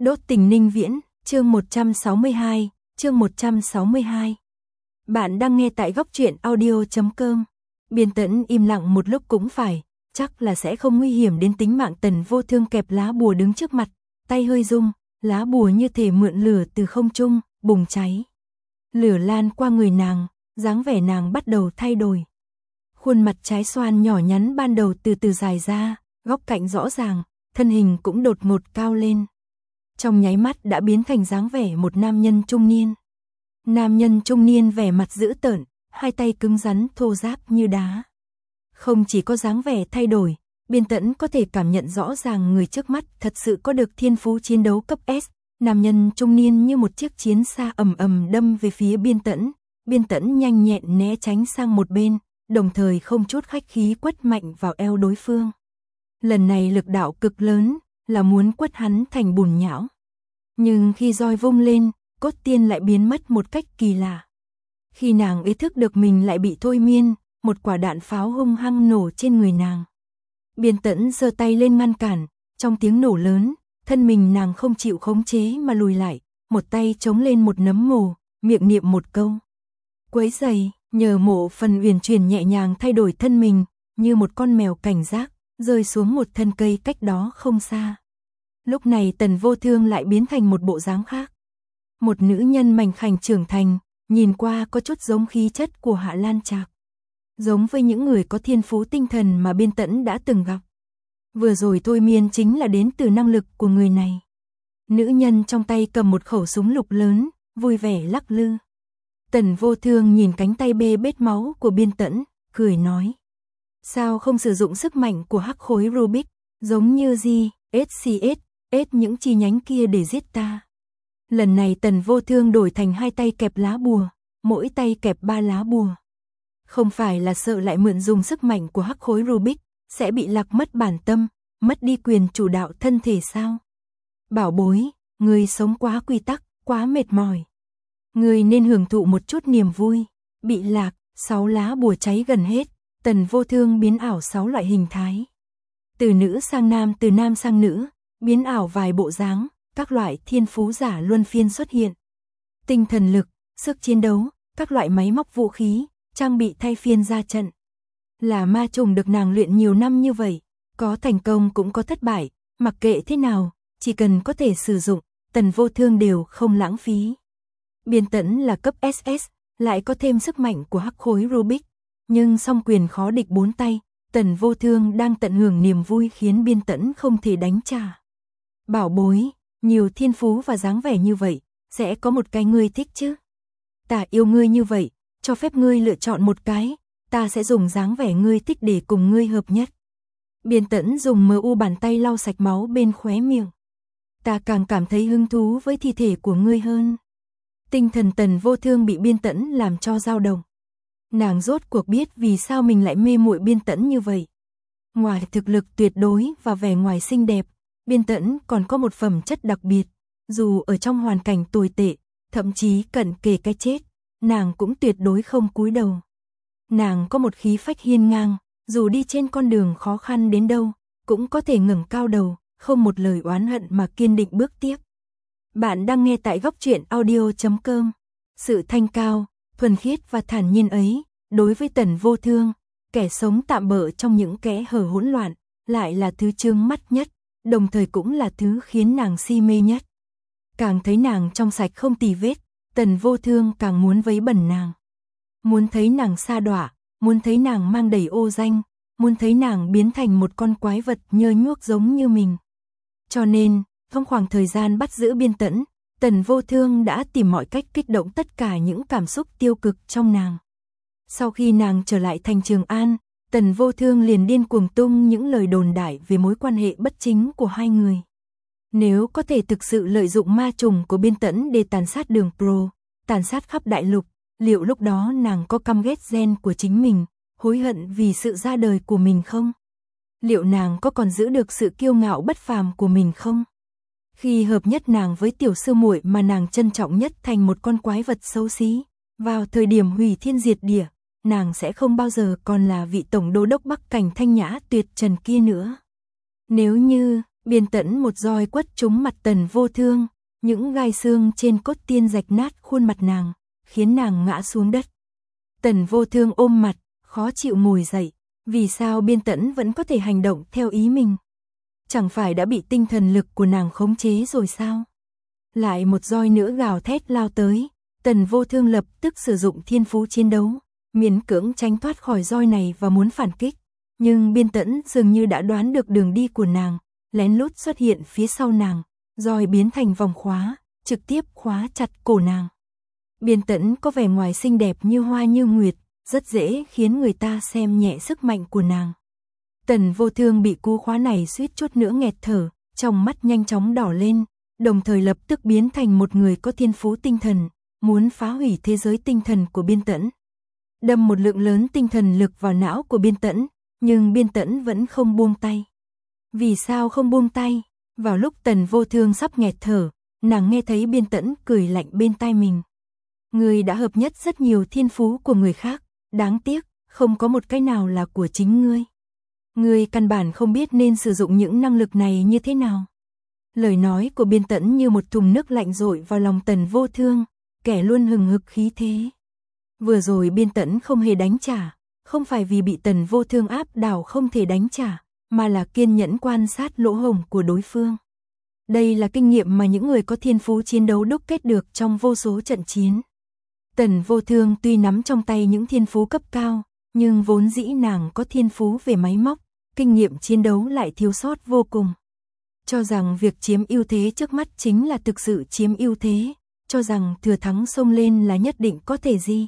Đốt tình Ninh Viễn, chương 162, chương 162. Bạn đang nghe tại góc truyện audio.com. Biên Tẫn im lặng một lúc cũng phải, chắc là sẽ không nguy hiểm đến tính mạng. Tần Vô Thương kẹp lá bùa đứng trước mặt, tay hơi rung, lá bùa như thể mượn lửa từ không trung, bùng cháy. Lửa lan qua người nàng, dáng vẻ nàng bắt đầu thay đổi. Khuôn mặt trái xoan nhỏ nhắn ban đầu từ từ dài ra, góc cạnh rõ ràng, thân hình cũng đột ngột cao lên. Trong nháy mắt đã biến thành dáng vẻ một nam nhân trung niên. Nam nhân trung niên vẻ mặt dữ tợn, hai tay cứng rắn thô ráp như đá. Không chỉ có dáng vẻ thay đổi, Biên Tẫn có thể cảm nhận rõ ràng người trước mắt thật sự có được thiên phú chiến đấu cấp S. Nam nhân trung niên như một chiếc chiến xa ầm ầm đâm về phía Biên Tẫn. Biên Tẫn nhanh nhẹn né tránh sang một bên, đồng thời không chút khách khí quất mạnh vào eo đối phương. Lần này lực đạo cực lớn, là muốn quất hắn thành bùn nhão. Nhưng khi roi vung lên, cốt tiên lại biến mất một cách kỳ lạ. Khi nàng ý thức được mình lại bị thôi miên, một quả đạn pháo hung hăng nổ trên người nàng. Biên Tẫn giơ tay lên ngăn cản, trong tiếng nổ lớn, thân mình nàng không chịu khống chế mà lùi lại, một tay chống lên một nấm mồ, miệng niệm một câu. Quấy giày, nhờ mộ phần uyển chuyển nhẹ nhàng thay đổi thân mình, như một con mèo cảnh giác, rơi xuống một thân cây cách đó không xa. Lúc này Tần Vô Thương lại biến thành một bộ dáng khác. Một nữ nhân mảnh khảnh trưởng thành, nhìn qua có chút giống khí chất của Hạ Lan Trạc. Giống với những người có thiên phú tinh thần mà Biên Tẫn đã từng gặp. Vừa rồi thôi miên chính là đến từ năng lực của người này. Nữ nhân trong tay cầm một khẩu súng lục lớn, vui vẻ lắc lư. Tần Vô Thương nhìn cánh tay bê bết máu của Biên Tẫn, cười nói. Sao không sử dụng sức mạnh của hắc khối Rubik, giống như SCS, những chi nhánh kia để giết ta. Lần này Tần Vô Thương đổi thành hai tay kẹp lá bùa, mỗi tay kẹp 3 lá bùa. Không phải là sợ lại mượn dùng sức mạnh của hắc khối Rubik, sẽ bị lạc mất bản tâm, mất đi quyền chủ đạo thân thể sao? Bảo bối, người sống quá quy tắc, quá mệt mỏi. Người nên hưởng thụ một chút niềm vui. Bị lạc, 6 lá bùa cháy gần hết, Tần Vô Thương biến ảo 6 loại hình thái. Từ nữ sang nam, từ nam sang nữ, biến ảo vài bộ dáng, các loại thiên phú giả luân phiên xuất hiện. Tinh thần lực, sức chiến đấu, các loại máy móc vũ khí, trang bị thay phiên ra trận. Là ma trùng được nàng luyện nhiều năm như vậy, có thành công cũng có thất bại, mặc kệ thế nào, chỉ cần có thể sử dụng, Tần Vô Thương đều không lãng phí. Biên Tẫn là cấp SS, lại có thêm sức mạnh của hắc khối Rubik, nhưng song quyền khó địch 4 tay, Tần Vô Thương đang tận hưởng niềm vui khiến Biên Tẫn không thể đánh trả. Bảo bối, nhiều thiên phú và dáng vẻ như vậy, sẽ có một cái ngươi thích chứ? Ta yêu ngươi như vậy, cho phép ngươi lựa chọn một cái, ta sẽ dùng dáng vẻ ngươi thích để cùng ngươi hợp nhất. Biên Tẫn dùng MU bàn tay lau sạch máu bên khóe miệng. Ta càng cảm thấy hứng thú với thi thể của ngươi hơn. Tinh thần Tần Vô Thương bị Biên Tẫn làm cho dao động. Nàng rốt cuộc biết vì sao mình lại mê muội Biên Tẫn như vậy. Ngoài thực lực tuyệt đối và vẻ ngoài xinh đẹp, Biên Tẫn còn có một phẩm chất đặc biệt. Dù ở trong hoàn cảnh tồi tệ, thậm chí cận kề cái chết, nàng cũng tuyệt đối không cúi đầu. Nàng có một khí phách hiên ngang, dù đi trên con đường khó khăn đến đâu, cũng có thể ngẩng cao đầu, không một lời oán hận mà kiên định bước tiếp. Bạn đang nghe tại góc truyện audio.com. Sự thanh cao, thuần khiết và thản nhiên ấy, đối với Tần Vô Thương, kẻ sống tạm bợ trong những kẽ hở hỗn loạn, lại là thứ chướng mắt nhất, đồng thời cũng là thứ khiến nàng si mê nhất. Càng thấy nàng trong sạch không tì vết, Tần Vô Thương càng muốn vấy bẩn nàng. Muốn thấy nàng sa đọa, muốn thấy nàng mang đầy ô danh, muốn thấy nàng biến thành một con quái vật nhơ nhuốc giống như mình. Cho nên, trong khoảng thời gian bắt giữ Biên Tẫn, Tần Vô Thương đã tìm mọi cách kích động tất cả những cảm xúc tiêu cực trong nàng. Sau khi nàng trở lại thành Trường An, Tần Vô Thương liền điên cuồng tung những lời đồn đại về mối quan hệ bất chính của hai người. Nếu có thể thực sự lợi dụng ma trùng của Biên Tẫn để tàn sát Đường Pro, tàn sát khắp đại lục, liệu lúc đó nàng có căm ghét gen của chính mình, hối hận vì sự ra đời của mình không? Liệu nàng có còn giữ được sự kiêu ngạo bất phàm của mình không? Khi hợp nhất nàng với tiểu sư muội mà nàng trân trọng nhất thành một con quái vật xấu xí, vào thời điểm hủy thiên diệt địa, nàng sẽ không bao giờ còn là vị tổng đô đốc Bắc Cảnh thanh nhã tuyệt trần kia nữa. Nếu như Biên Tẫn một roi quất trúng mặt Tần Vô Thương, những gai xương trên cốt tiên rạch nát khuôn mặt nàng, khiến nàng ngã xuống đất. Tần Vô Thương ôm mặt, khó chịu ngồi dậy, vì sao Biên Tẫn vẫn có thể hành động theo ý mình? Chẳng phải đã bị tinh thần lực của nàng khống chế rồi sao? Lại một roi nữa gào thét lao tới, Tần Vô Thương lập tức sử dụng thiên phú chiến đấu, miễn cưỡng tránh thoát khỏi roi này và muốn phản kích. Nhưng Biên Tẫn dường như đã đoán được đường đi của nàng, lén lút xuất hiện phía sau nàng, roi biến thành vòng khóa, trực tiếp khóa chặt cổ nàng. Biên Tẫn có vẻ ngoài xinh đẹp như hoa như nguyệt, rất dễ khiến người ta xem nhẹ sức mạnh của nàng. Tần Vô Thương bị cú khóa này suýt chút nữa nghẹt thở, trong mắt nhanh chóng đỏ lên, đồng thời lập tức biến thành một người có thiên phú tinh thần, muốn phá hủy thế giới tinh thần của Biên Tẫn. Đâm một lượng lớn tinh thần lực vào não của Biên Tẫn, nhưng Biên Tẫn vẫn không buông tay. Vì sao không buông tay? Vào lúc Tần Vô Thương sắp nghẹt thở, nàng nghe thấy Biên Tẫn cười lạnh bên tai mình. Ngươi đã hợp nhất rất nhiều thiên phú của người khác, đáng tiếc, không có một cái nào là của chính ngươi. Ngươi căn bản không biết nên sử dụng những năng lực này như thế nào. Lời nói của Biên Tẫn như một thùng nước lạnh dội vào lòng Tần Vô Thương, kẻ luôn hừng hực khí thế. Vừa rồi Biên Tẫn không hề đánh trả, không phải vì bị Tần Vô Thương áp đảo không thể đánh trả, mà là kiên nhẫn quan sát lỗ hổng của đối phương. Đây là kinh nghiệm mà những người có thiên phú chiến đấu đúc kết được trong vô số trận chiến. Tần Vô Thương tuy nắm trong tay những thiên phú cấp cao, nhưng vốn dĩ nàng có thiên phú về máy móc, kinh nghiệm chiến đấu lại thiếu sót vô cùng. Cho rằng việc chiếm ưu thế trước mắt chính là thực sự chiếm ưu thế, cho rằng thừa thắng xông lên là nhất định có thể gì.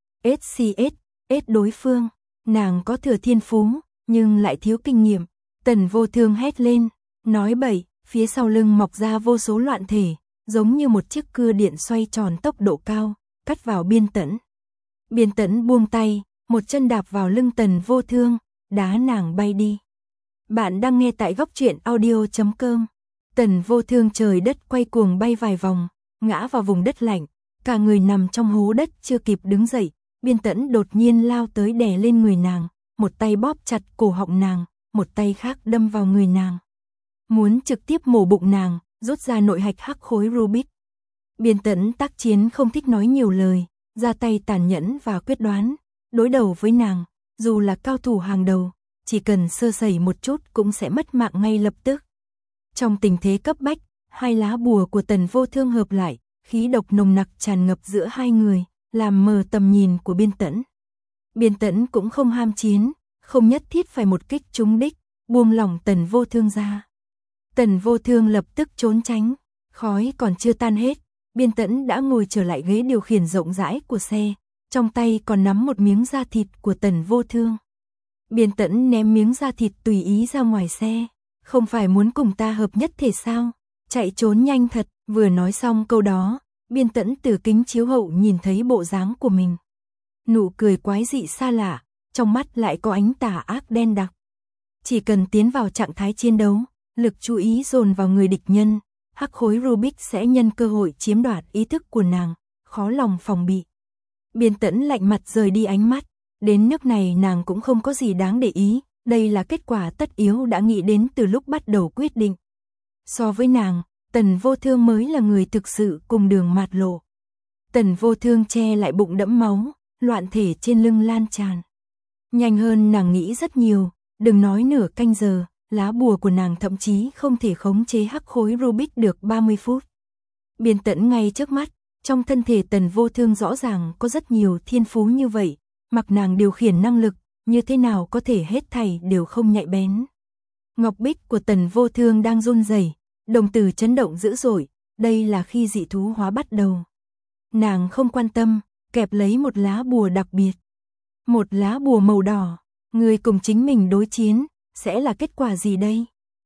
SCS đối phương, nàng có thừa thiên phú, nhưng lại thiếu kinh nghiệm. Tần Vô Thương hét lên, nói bậy, phía sau lưng mọc ra vô số loạn thể, giống như một chiếc cưa điện xoay tròn tốc độ cao, cắt vào Biên Tẫn. Biên Tẫn buông tay, một chân đạp vào lưng Tần Vô Thương, đá nàng bay đi. Bạn đang nghe tại góc truyện audio.com. Tần Vô Thương trời đất quay cuồng bay vài vòng, ngã vào vùng đất lạnh, cả người nằm trong hố đất chưa kịp đứng dậy. Biên Tẫn đột nhiên lao tới đè lên người nàng, một tay bóp chặt cổ họng nàng, một tay khác đâm vào người nàng. Muốn trực tiếp mổ bụng nàng, rút ra nội hạch hắc khối Rubik. Biên Tẫn tác chiến không thích nói nhiều lời, ra tay tàn nhẫn và quyết đoán, đối đầu với nàng, dù là cao thủ hàng đầu, chỉ cần sơ sẩy một chút cũng sẽ mất mạng ngay lập tức. Trong tình thế cấp bách, hai lá bùa của Tần Vô Thương hợp lại, khí độc nồng nặc tràn ngập giữa hai người, làm mờ tầm nhìn của Biên Tẫn. Biên Tẫn cũng không ham chiến, không nhất thiết phải một kích trúng đích, buông lỏng Tần Vô Thương ra. Tần Vô Thương lập tức trốn tránh, khói còn chưa tan hết, Biên Tẫn đã ngồi trở lại ghế điều khiển rộng rãi của xe, trong tay còn nắm một miếng da thịt của Tần Vô Thương. Biên Tẫn ném miếng da thịt tùy ý ra ngoài xe, không phải muốn cùng ta hợp nhất thể sao, chạy trốn nhanh thật. Vừa nói xong câu đó, Biên Tẫn từ kính chiếu hậu nhìn thấy bộ dáng của mình. Nụ cười quái dị xa lạ, trong mắt lại có ánh tà ác đen đặc. Chỉ cần tiến vào trạng thái chiến đấu, lực chú ý dồn vào người địch nhân, hắc khối Rubik sẽ nhân cơ hội chiếm đoạt ý thức của nàng, khó lòng phòng bị. Biên Tẫn lạnh mặt rời đi ánh mắt, đến nước này nàng cũng không có gì đáng để ý, đây là kết quả tất yếu đã nghĩ đến từ lúc bắt đầu quyết định. So với nàng, Tần Vô Thương mới là người thực sự cùng đường mạt lộ. Tần Vô Thương che lại bụng đẫm máu, loạn thể trên lưng lan tràn. Nhanh hơn nàng nghĩ rất nhiều, đừng nói nửa canh giờ, lá bùa của nàng thậm chí không thể khống chế hắc khối Rubik được 30 phút. Biên Tẫn ngay trước mắt, trong thân thể Tần Vô Thương rõ ràng có rất nhiều thiên phú như vậy, mặc nàng điều khiển năng lực, như thế nào có thể hết thảy đều không nhạy bén. Ngọc bích của Tần Vô Thương đang run rẩy, đồng tử chấn động dữ dội, đây là khi dị thú hóa bắt đầu. Nàng không quan tâm, kẹp lấy một lá bùa đặc biệt. Một lá bùa màu đỏ, người cùng chính mình đối chiến, sẽ là kết quả gì đây?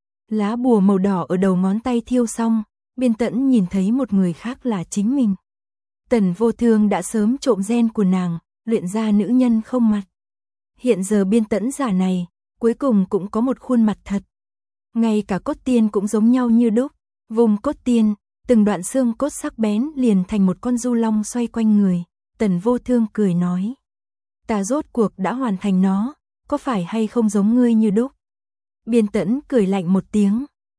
Lá bùa màu đỏ ở đầu ngón tay thiêu xong, Biên Tẫn nhìn thấy một người khác là chính mình. Tần Vô Thương đã sớm trộm gen của nàng, luyện ra nữ nhân không mặt. Hiện giờ Biên Tẫn giả này, cuối cùng cũng có một khuôn mặt thật. Ngay cả cốt tiên cũng giống nhau như đúc, vùng cốt tiên, từng đoạn xương cốt sắc bén liền thành một con du long xoay quanh người. Tần Vô Thương cười nói, ta rốt cuộc đã hoàn thành nó, có phải hay không giống ngươi như đúc? Biên Tẫn cười lạnh một tiếng,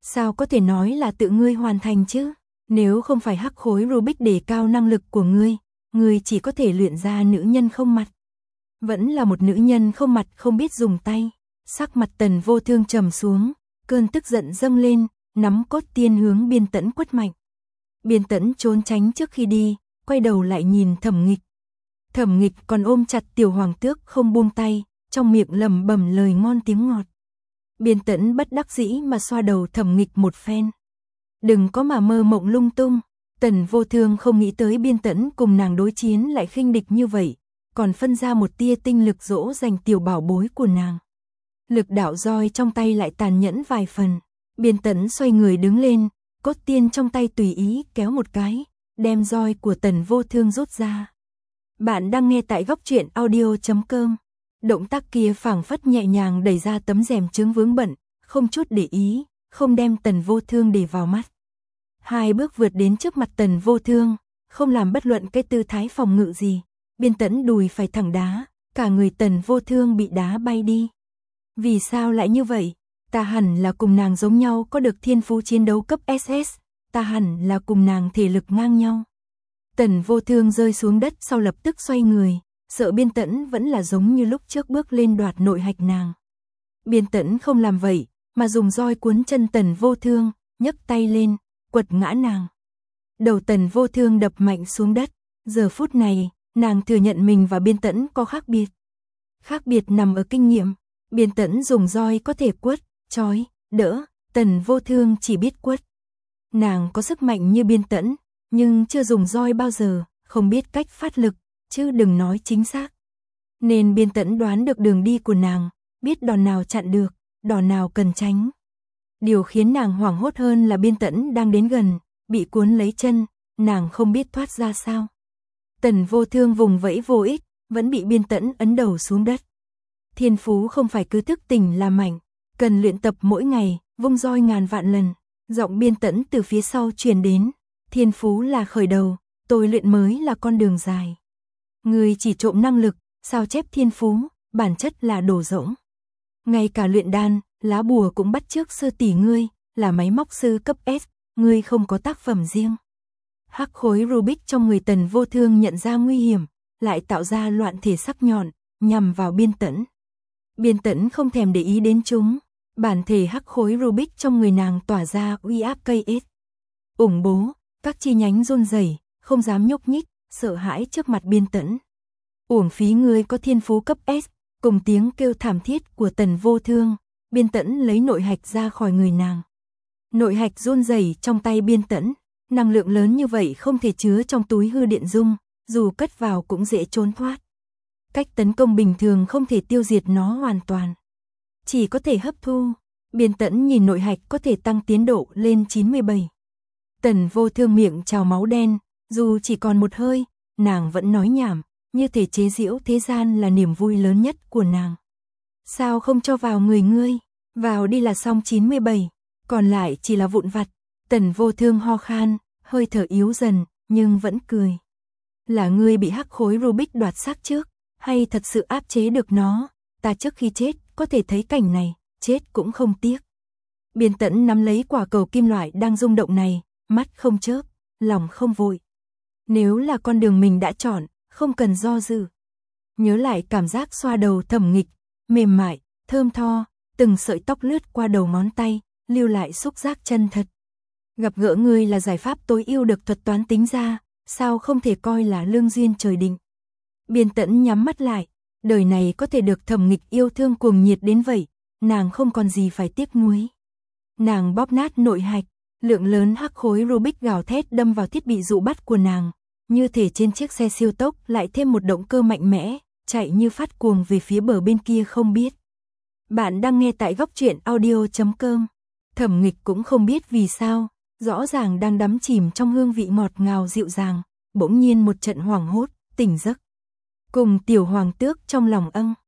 Sao có thể nói là tự ngươi hoàn thành chứ? Nếu không phải hắc khối Rubik đề cao năng lực của ngươi chỉ có thể luyện ra nữ nhân không mặt. Vẫn là một nữ nhân không mặt không biết dùng tay. Sắc mặt Tần Vô Thương trầm xuống, cơn tức giận dâng lên, nắm cốt tiên hướng Biên Tẫn quất mạnh. Biên Tẫn trốn tránh trước khi đi, quay đầu lại nhìn Thẩm Nghịch. Thẩm Nghịch còn ôm chặt Tiểu Hoàng Tước không buông tay, trong miệng lẩm bẩm lời ngon tiếng ngọt. Biên Tẫn bất đắc dĩ mà xoa đầu Thẩm Nghịch một phen. Đừng có mà mơ mộng lung tung. Tần Vô Thương không nghĩ tới Biên Tẫn cùng nàng đối chiến lại khinh địch như vậy, còn phân ra một tia tinh lực dỗ dành tiểu bảo bối của nàng. Lực đạo roi trong tay lại tàn nhẫn vài phần. Biên Tẫn xoay người đứng lên, cốt tiên trong tay tùy ý kéo một cái, đem roi của Tần Vô Thương rút ra. Bạn đang nghe tại góc truyện audio.com. Động tác kia phảng phất nhẹ nhàng đẩy ra tấm rèm chướng vướng bận, không chút để ý, không đem Tần Vô Thương để vào mắt. Hai bước vượt đến trước mặt Tần Vô Thương, không làm bất luận cái tư thái phòng ngự gì. Biên Tẫn đùi phải thẳng đá, cả người Tần Vô Thương bị đá bay đi. Vì sao lại như vậy? Ta hẳn là cùng nàng giống nhau, có được thiên phú chiến đấu cấp SS, ta hẳn là cùng nàng thể lực ngang nhau. Tần Vô Thương rơi xuống đất sau lập tức xoay người, sợ Biên Tẫn vẫn là giống như lúc trước bước lên đoạt nội hạch nàng. Biên Tẫn không làm vậy, mà dùng roi cuốn chân Tần Vô Thương, nhấc tay lên, quật ngã nàng. Đầu Tần Vô Thương đập mạnh xuống đất, giờ phút này, nàng thừa nhận mình và Biên Tẫn có khác biệt. Khác biệt nằm ở kinh nghiệm. Biên Tẫn dùng roi có thể quất, trói, đỡ, Tần Vô Thương chỉ biết quất. Nàng có sức mạnh như Biên Tẫn, nhưng chưa dùng roi bao giờ, không biết cách phát lực, chứ đừng nói chính xác. Nên Biên Tẫn đoán được đường đi của nàng, biết đòn nào chặn được, đòn nào cần tránh. Điều khiến nàng hoảng hốt hơn là Biên Tẫn đang đến gần, bị cuốn lấy chân, nàng không biết thoát ra sao. Tần Vô Thương vùng vẫy vô ích, vẫn bị Biên Tẫn ấn đầu xuống đất. Thiên phú không phải cứ thức tỉnh là mạnh, cần luyện tập mỗi ngày, vung roi ngàn vạn lần. Giọng Biên Tẫn từ phía sau truyền đến, thiên phú là khởi đầu, tôi luyện mới là con đường dài. Người chỉ trộm năng lực, sao chép thiên phú, bản chất là đồ rỗng. Ngay cả luyện đan, lá bùa cũng bắt chước sư tỷ ngươi, là máy móc sư cấp S, ngươi không có tác phẩm riêng. Hắc khối Rubik trong người Tần Vô Thương nhận ra nguy hiểm, lại tạo ra loạn thể sắc nhọn, nhằm vào Biên Tẫn. Biên Tẫn không thèm để ý đến chúng, bản thể hắc khối Rubik trong người nàng tỏa ra uy áp cây ết. Ủng bố, các chi nhánh run rẩy, không dám nhúc nhích, sợ hãi trước mặt Biên Tẫn. Uổng phí ngươi có thiên phú cấp S, cùng tiếng kêu thảm thiết của Tần Vô Thương, Biên Tẫn lấy nội hạch ra khỏi người nàng. Nội hạch run rẩy trong tay Biên Tẫn, năng lượng lớn như vậy không thể chứa trong túi hư điện dung, dù cất vào cũng dễ trốn thoát. Cách tấn công bình thường không thể tiêu diệt nó hoàn toàn, chỉ có thể hấp thu. Biên Tẫn nhìn nội hạch có thể tăng tiến độ lên 97. Tần Vô Thương miệng trào máu đen, dù chỉ còn một hơi, nàng vẫn nói nhảm, như thể chế giễu thế gian là niềm vui lớn nhất của nàng. Sao không cho vào người ngươi, vào đi là xong 97, còn lại chỉ là vụn vặt. Tần Vô Thương ho khan, hơi thở yếu dần, nhưng vẫn cười. Là ngươi bị hắc khối Rubik đoạt xác trước, hay thật sự áp chế được nó, ta trước khi chết có thể thấy cảnh này, chết cũng không tiếc. Biên Tẫn nắm lấy quả cầu kim loại đang rung động này, mắt không chớp, lòng không vội. Nếu là con đường mình đã chọn, không cần do dự. Nhớ lại cảm giác xoa đầu Thẩm Nghịch, mềm mại, thơm tho, từng sợi tóc lướt qua đầu ngón tay, lưu lại xúc giác chân thật. Gặp gỡ ngươi là giải pháp tối ưu được thuật toán tính ra, sao không thể coi là lương duyên trời định. Biên Tẫn nhắm mắt lại, đời này có thể được Thẩm Nghịch yêu thương cuồng nhiệt đến vậy, nàng không còn gì phải tiếc nuối. Nàng bóp nát nội hạch, lượng lớn hắc khối Rubik gào thét đâm vào thiết bị dụ bắt của nàng, như thể trên chiếc xe siêu tốc lại thêm một động cơ mạnh mẽ, chạy như phát cuồng về phía bờ bên kia không biết. Bạn đang nghe tại góc truyện audio.com. Thẩm Nghịch cũng không biết vì sao, rõ ràng đang đắm chìm trong hương vị ngọt ngào dịu dàng, bỗng nhiên một trận hoảng hốt, tỉnh giấc. Cùng Tiểu Hoàng Tước trong lòng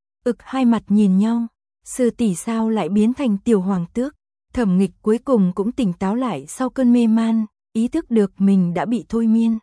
hai mặt nhìn nhau, sư tỷ sao lại biến thành Tiểu Hoàng Tước. Thẩm Nghịch cuối cùng cũng tỉnh táo lại sau cơn mê man, ý thức được mình đã bị thôi miên.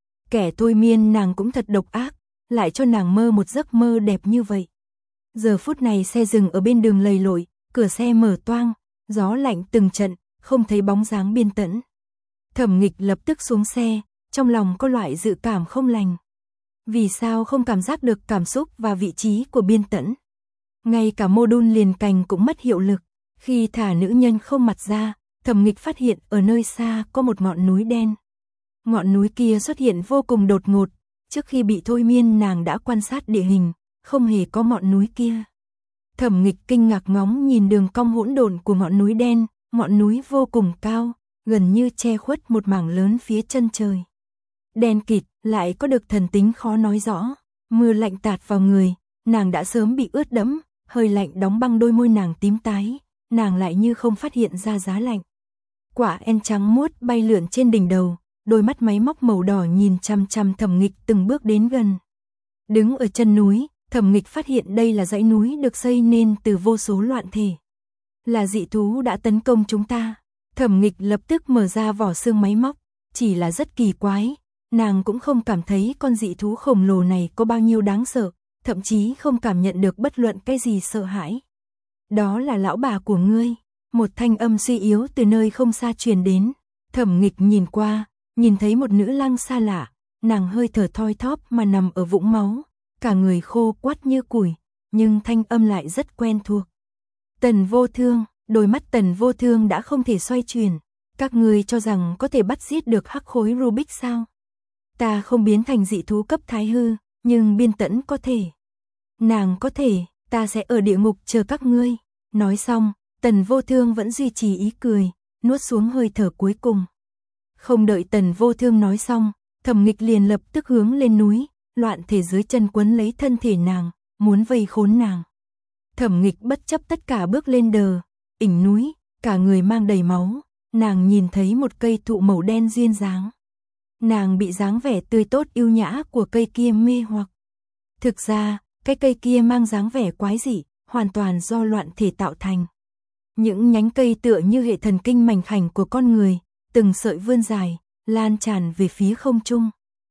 Kẻ thôi miên nàng cũng thật độc ác, lại cho nàng mơ một giấc mơ đẹp như vậy. Giờ phút này xe dừng ở bên đường lầy lội, cửa xe mở toang, gió lạnh từng trận, không thấy bóng dáng Biên Tẫn. Thẩm Nghịch lập tức xuống xe, trong lòng có loại dự cảm không lành. Vì sao không cảm giác được cảm xúc và vị trí của Biên Tẫn? Ngay cả mô đun liền cành cũng mất hiệu lực. Khi thả nữ nhân không mặt ra, Thẩm Nghịch phát hiện ở nơi xa có một ngọn núi đen. Ngọn núi kia xuất hiện vô cùng đột ngột, trước khi bị thôi miên nàng đã quan sát địa hình, không hề có ngọn núi kia. Thẩm Nghịch kinh ngạc ngóng nhìn đường cong hỗn độn của ngọn núi đen, ngọn núi vô cùng cao, gần như che khuất một mảng lớn phía chân trời. Đen kịt, lại có được thần tính khó nói rõ, mưa lạnh tạt vào người, nàng đã sớm bị ướt đẫm, hơi lạnh đóng băng đôi môi nàng tím tái, nàng lại như không phát hiện ra giá lạnh. Quả en trắng muốt bay lượn trên đỉnh đầu, đôi mắt máy móc màu đỏ nhìn chằm chằm Thẩm Nghịch từng bước đến gần. Đứng ở chân núi, Thẩm Nghịch phát hiện đây là dãy núi được xây nên từ vô số loạn thể. Là dị thú đã tấn công chúng ta. Thẩm Nghịch lập tức mở ra vỏ xương máy móc, chỉ là rất kỳ quái, nàng cũng không cảm thấy con dị thú khổng lồ này có bao nhiêu đáng sợ, thậm chí không cảm nhận được bất luận cái gì sợ hãi. Đó là lão bà của ngươi, một thanh âm suy yếu từ nơi không xa truyền đến. Thẩm Nghịch nhìn qua, nhìn thấy một nữ lang xa lạ, nàng hơi thở thoi thóp mà nằm ở vũng máu, cả người khô quắt như củi, nhưng thanh âm lại rất quen thuộc. Tần Vô Thương, đôi mắt Tần Vô Thương đã không thể xoay chuyển. Các ngươi cho rằng có thể bắt giết được hắc khối Rubik sao? Ta không biến thành dị thú cấp thái hư, nhưng Biên Tẫn có thể. Nàng có thể, ta sẽ ở địa ngục chờ các ngươi. Nói xong, Tần Vô Thương vẫn duy trì ý cười, nuốt xuống hơi thở cuối cùng. Không đợi Tần Vô Thương nói xong, Thẩm Nghịch liền lập tức hướng lên núi, loạn thể dưới chân quấn lấy thân thể nàng, muốn vây khốn nàng. Thẩm Nghịch bất chấp tất cả bước lên đỉnh núi, cả người mang đầy máu, nàng nhìn thấy một cây thụ màu đen duyên dáng. Nàng bị dáng vẻ tươi tốt yêu nhã của cây kia mê hoặc. Thực ra, cái cây kia mang dáng vẻ quái dị, hoàn toàn do loạn thể tạo thành. Những nhánh cây tựa như hệ thần kinh mảnh khảnh của con người, từng sợi vươn dài, lan tràn về phía không trung.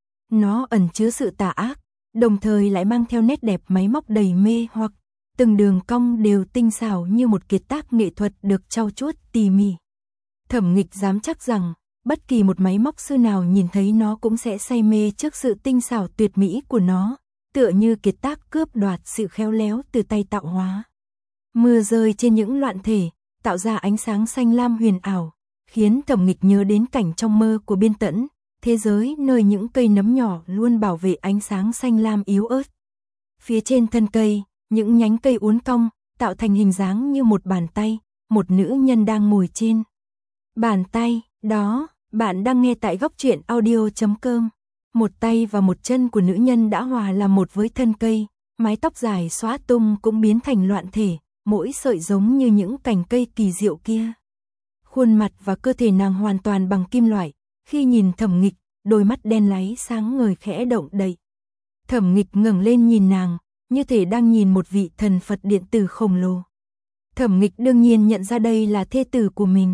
Nó ẩn chứa sự tà ác, đồng thời lại mang theo nét đẹp máy móc đầy mê hoặc. Từng đường cong đều tinh xảo như một kiệt tác nghệ thuật được trau chuốt tỉ mỉ. Thẩm Nghịch dám chắc rằng, bất kỳ một máy móc sư nào nhìn thấy nó cũng sẽ say mê trước sự tinh xảo tuyệt mỹ của nó, tựa như kiệt tác cướp đoạt sự khéo léo từ tay tạo hóa. Mưa rơi trên những loạn thể, tạo ra ánh sáng xanh lam huyền ảo, khiến Thẩm Nghịch nhớ đến cảnh trong mơ của Biên Tẫn, thế giới nơi những cây nấm nhỏ luôn bảo vệ ánh sáng xanh lam yếu ớt. Phía trên thân cây, những nhánh cây uốn cong, tạo thành hình dáng như một bàn tay, một nữ nhân đang ngồi trên bàn tay đó. Bạn đang nghe tại góc truyện audio.com. Một tay và một chân của nữ nhân đã hòa làm một với thân cây, mái tóc dài xõa tung cũng biến thành loạn thể, mỗi sợi giống như những cành cây kỳ diệu kia. Khuôn mặt và cơ thể nàng hoàn toàn bằng kim loại, khi nhìn Thẩm Nghịch, đôi mắt đen láy sáng ngời khẽ động đậy. Thẩm Nghịch ngẩng lên nhìn nàng, như thể đang nhìn một vị thần Phật điện tử khổng lồ. Thẩm Nghịch đương nhiên nhận ra đây là thê tử của mình.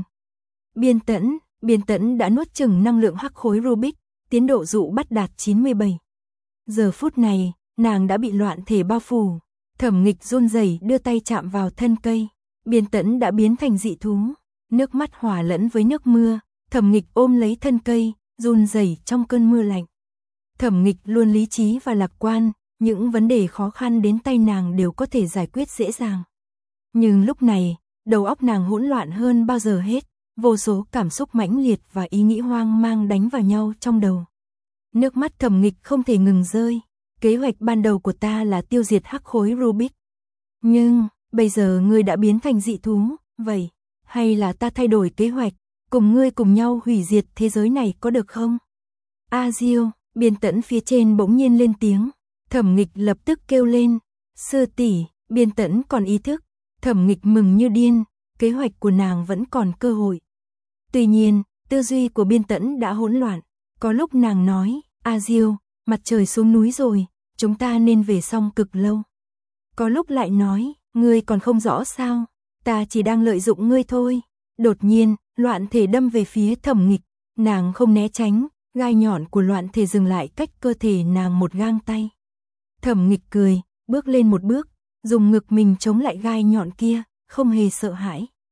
Biên Tẫn đã nuốt chửng năng lượng hắc khối Rubik, tiến độ dụ bắt đạt 97. Giờ phút này, nàng đã bị loạn thể bao phủ. Thẩm Nghịch run rẩy đưa tay chạm vào thân cây. Biên Tẫn đã biến thành dị thú, nước mắt hòa lẫn với nước mưa. Thẩm Nghịch ôm lấy thân cây, run rẩy trong cơn mưa lạnh. Thẩm Nghịch luôn lý trí và lạc quan, những vấn đề khó khăn đến tay nàng đều có thể giải quyết dễ dàng. Nhưng lúc này, đầu óc nàng hỗn loạn hơn bao giờ hết, vô số cảm xúc mãnh liệt và ý nghĩ hoang mang đánh vào nhau trong đầu. Nước mắt Thẩm Nghịch không thể ngừng rơi. Kế hoạch ban đầu của ta là tiêu diệt hắc khối Rubik. Nhưng, bây giờ ngươi đã biến thành dị thú, vậy, hay là ta thay đổi kế hoạch, cùng ngươi cùng nhau hủy diệt thế giới này có được không? A Diêu, Biên Tẫn phía trên bỗng nhiên lên tiếng. Thẩm Nghịch lập tức kêu lên, sư tỷ. Biên Tẫn còn ý thức. Thẩm Nghịch mừng như điên, kế hoạch của nàng vẫn còn cơ hội. Tuy nhiên, tư duy của Biên Tẫn đã hỗn loạn. Có lúc nàng nói, A Diêu, mặt trời xuống núi rồi, chúng ta nên về Song Cực Lâu. Có lúc lại nói, ngươi còn không rõ sao, ta chỉ đang lợi dụng ngươi thôi. Đột nhiên, loạn thể đâm về phía Thẩm Nghịch, nàng không né tránh, gai nhọn của loạn thể dừng lại cách cơ thể nàng một gang tay. Thẩm Nghịch cười, bước lên một bước, dùng ngực mình chống lại gai nhọn kia, không hề sợ hãi.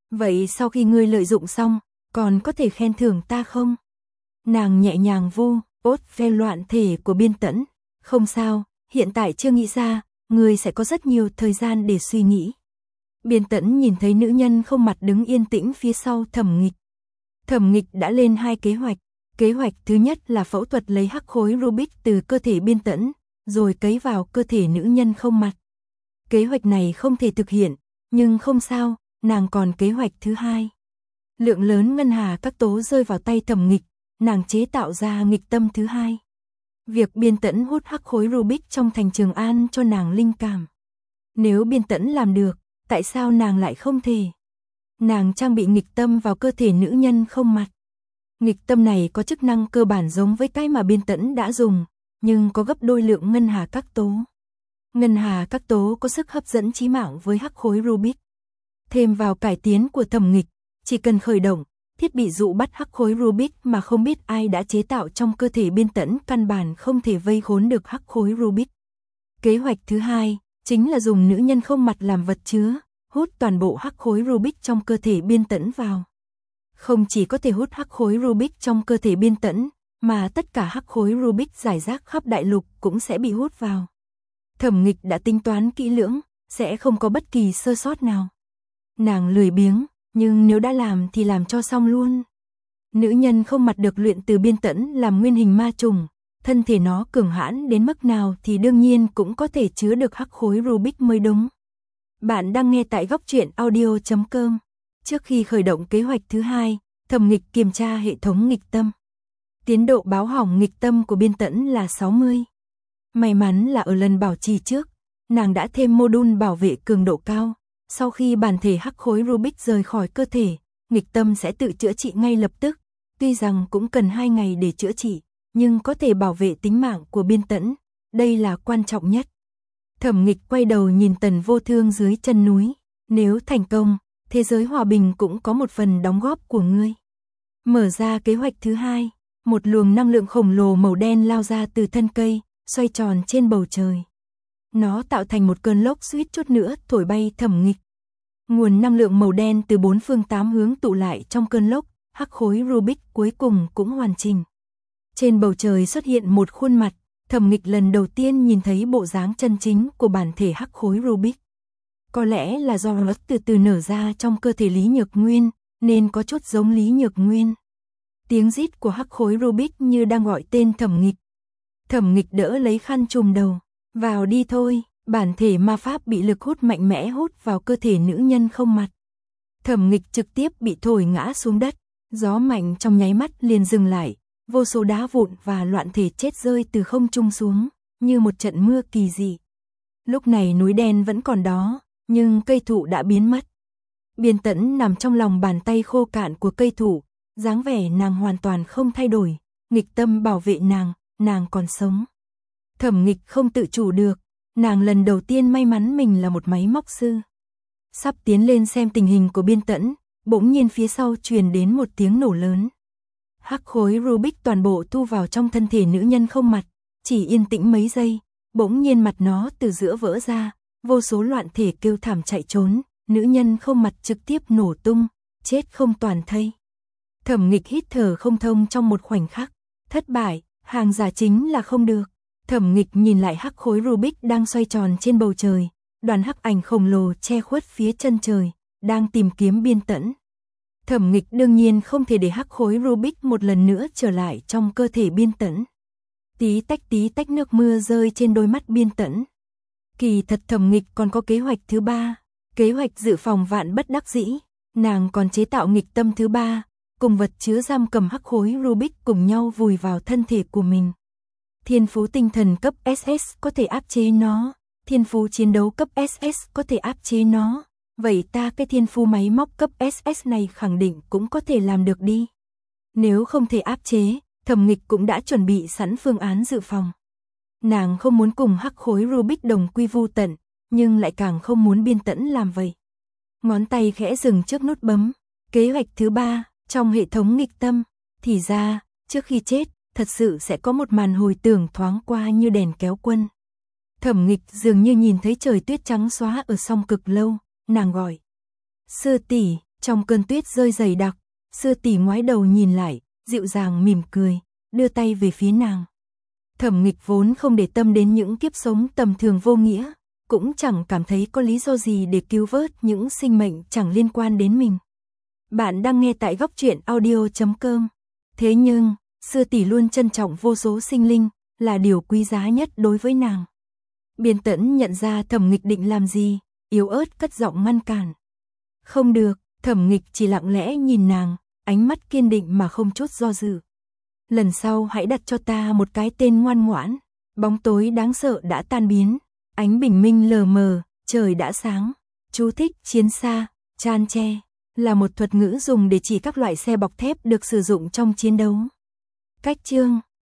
Vậy sau khi ngươi lợi dụng xong, còn có thể khen thưởng ta không? Nàng nhẹ nhàng vu ốt ve loạn thể của Biên Tẫn. Không sao, hiện tại chưa nghĩ ra, ngươi sẽ có rất nhiều thời gian để suy nghĩ. Biên Tẫn nhìn thấy nữ nhân không mặt đứng yên tĩnh phía sau Thẩm Nghịch. Thẩm Nghịch đã lên 2 kế hoạch. Kế hoạch thứ nhất là phẫu thuật lấy hắc khối Rubik từ cơ thể Biên Tẫn, rồi cấy vào cơ thể nữ nhân không mặt. Kế hoạch này không thể thực hiện, nhưng không sao, nàng còn kế hoạch thứ hai. Lượng lớn ngân hà các tố rơi vào tay Thẩm Nghịch, nàng chế tạo ra nghịch tâm thứ hai. Việc Biên Tẫn hút hắc khối Rubik trong thành Trường An cho nàng linh cảm. Nếu Biên Tẫn làm được, tại sao nàng lại không thể? Nàng trang bị nghịch tâm vào cơ thể nữ nhân không mặt. Nghịch tâm này có chức năng cơ bản giống với cái mà Biên Tẫn đã dùng, nhưng có gấp đôi lượng ngân hà các tố. Ngân hà các tố có sức hấp dẫn chí mạng với hắc khối Rubik. Thêm vào cải tiến của Thẩm Nghịch, chỉ cần khởi động, thiết bị dụ bắt hắc khối Rubik mà không biết ai đã chế tạo trong cơ thể Biên Tẫn căn bản không thể vây khốn được hắc khối Rubik. Kế hoạch thứ hai chính là dùng nữ nhân không mặt làm vật chứa, hút toàn bộ hắc khối Rubik trong cơ thể Biên Tẫn vào. Không chỉ có thể hút hắc khối Rubik trong cơ thể Biên Tẫn, mà tất cả hắc khối Rubik rải rác khắp đại lục cũng sẽ bị hút vào. Thẩm Nghịch đã tính toán kỹ lưỡng, sẽ không có bất kỳ sơ sót nào. Nàng lười biếng, nhưng nếu đã làm thì làm cho xong luôn. Nữ nhân không mặt được luyện từ Biên Tẫn làm nguyên hình ma trùng, thân thể nó cường hãn đến mức nào thì đương nhiên cũng có thể chứa được hắc khối Rubik mới đúng. Bạn đang nghe tại góc truyện audio.com. Trước khi khởi động kế hoạch thứ hai, Thẩm Nghịch kiểm tra hệ thống nghịch tâm. Tiến độ báo hỏng nghịch tâm của Biên Tẫn là 60. May mắn là ở lần bảo trì trước, nàng đã thêm mô-đun bảo vệ cường độ cao. Sau khi bản thể hắc khối Rubik rời khỏi cơ thể, nghịch tâm sẽ tự chữa trị ngay lập tức. Tuy rằng cũng cần 2 ngày để chữa trị, nhưng có thể bảo vệ tính mạng của Biên Tẫn. Đây là quan trọng nhất. Thẩm Nghịch quay đầu nhìn Tần Vô Thương dưới chân núi. Nếu thành công, thế giới hòa bình cũng có một phần đóng góp của ngươi. Mở ra kế hoạch thứ hai, một luồng năng lượng khổng lồ màu đen lao ra từ thân cây, xoay tròn trên bầu trời. Nó tạo thành một cơn lốc suýt chút nữa thổi bay Thẩm Nghịch. Nguồn năng lượng màu đen từ 4 phương 8 hướng tụ lại trong cơn lốc, hắc khối Rubik cuối cùng cũng hoàn chỉnh. Trên bầu trời xuất hiện một khuôn mặt, Thẩm Nghịch lần đầu tiên nhìn thấy bộ dáng chân chính của bản thể hắc khối Rubik. Có lẽ là do nó từ từ nở ra trong cơ thể Lý Nhược Nguyên, nên có chút giống Lý Nhược Nguyên. Tiếng rít của hắc khối Rubik như đang gọi tên Thẩm Nghịch. Thẩm Nghịch đỡ lấy khăn trùm đầu. Vào đi thôi, bản thể ma pháp bị lực hút mạnh mẽ hút vào cơ thể nữ nhân không mặt. Thẩm Nghịch trực tiếp bị thổi ngã xuống đất, gió mạnh trong nháy mắt liền dừng lại, vô số đá vụn và loạn thể chết rơi từ không trung xuống, như một trận mưa kỳ dị. Lúc này núi đen vẫn còn đó, nhưng cây thụ đã biến mất. Biên Tẫn nằm trong lòng bàn tay khô cạn của cây thụ, dáng vẻ nàng hoàn toàn không thay đổi, nghịch tâm bảo vệ nàng còn sống. Thẩm Nghịch không tự chủ được, nàng lần đầu tiên may mắn mình là một máy móc sư. Sắp tiến lên xem tình hình của Biên Tẫn, bỗng nhiên phía sau truyền đến một tiếng nổ lớn. Hắc khối Rubik toàn bộ thu vào trong thân thể nữ nhân không mặt, chỉ yên tĩnh mấy giây, bỗng nhiên mặt nó từ giữa vỡ ra, vô số loạn thể kêu thảm chạy trốn, nữ nhân không mặt trực tiếp nổ tung, chết không toàn thây. Thẩm Nghịch hít thở không thông trong một khoảnh khắc, thất bại, hàng giả chính là không được. Thẩm Nghịch nhìn lại hắc khối Rubik đang xoay tròn trên bầu trời, đoàn hắc ảnh khổng lồ che khuất phía chân trời, đang tìm kiếm Biên Tẫn. Thẩm Nghịch đương nhiên không thể để hắc khối Rubik một lần nữa trở lại trong cơ thể Biên Tẫn. Tí tách nước mưa rơi trên đôi mắt Biên Tẫn. Kỳ thật Thẩm Nghịch còn có kế hoạch thứ ba, kế hoạch dự phòng vạn bất đắc dĩ. Nàng còn chế tạo nghịch tâm thứ ba, cùng vật chứa giam cầm hắc khối Rubik cùng nhau vùi vào thân thể của mình. Thiên phú tinh thần cấp SS có thể áp chế nó, thiên phú chiến đấu cấp SS có thể áp chế nó. Vậy ta cái thiên phú máy móc cấp SS này khẳng định cũng có thể làm được đi. Nếu không thể áp chế, Thẩm Nghịch cũng đã chuẩn bị sẵn phương án dự phòng. Nàng không muốn cùng hắc khối Rubik đồng quy vu tận, nhưng lại càng không muốn Biên Tẫn làm vậy. Ngón tay khẽ dừng trước nút bấm. Kế hoạch thứ ba, trong hệ thống nghịch tâm. Thì ra, trước khi chết, thật sự sẽ có một màn hồi tưởng thoáng qua như đèn kéo quân. Thẩm Nghịch dường như nhìn thấy trời tuyết trắng xóa ở song cực lâu, nàng gọi. Sư tỷ, Trong cơn tuyết rơi dày đặc, Sư tỷ ngoái đầu nhìn lại, dịu dàng mỉm cười, đưa tay về phía nàng. Thẩm Nghịch vốn không để tâm đến những kiếp sống tầm thường vô nghĩa, cũng chẳng cảm thấy có lý do gì để cứu vớt những sinh mệnh chẳng liên quan đến mình. Bạn đang nghe tại góc truyện audio.com. Thế nhưng, Sư tỷ luôn trân trọng vô số sinh linh, là điều quý giá nhất đối với nàng. Biên Tẫn nhận ra Thẩm Nghịch định làm gì, yếu ớt cất giọng ngăn cản. Không được, Thẩm Nghịch chỉ lặng lẽ nhìn nàng, ánh mắt kiên định mà không chút do dự. Lần sau hãy đặt cho ta một cái tên ngoan ngoãn. Bóng tối đáng sợ đã tan biến, ánh bình minh lờ mờ, trời đã sáng. Chú thích chiến xa, chan tre, là một thuật ngữ dùng để chỉ các loại xe bọc thép được sử dụng trong chiến đấu. Cách chương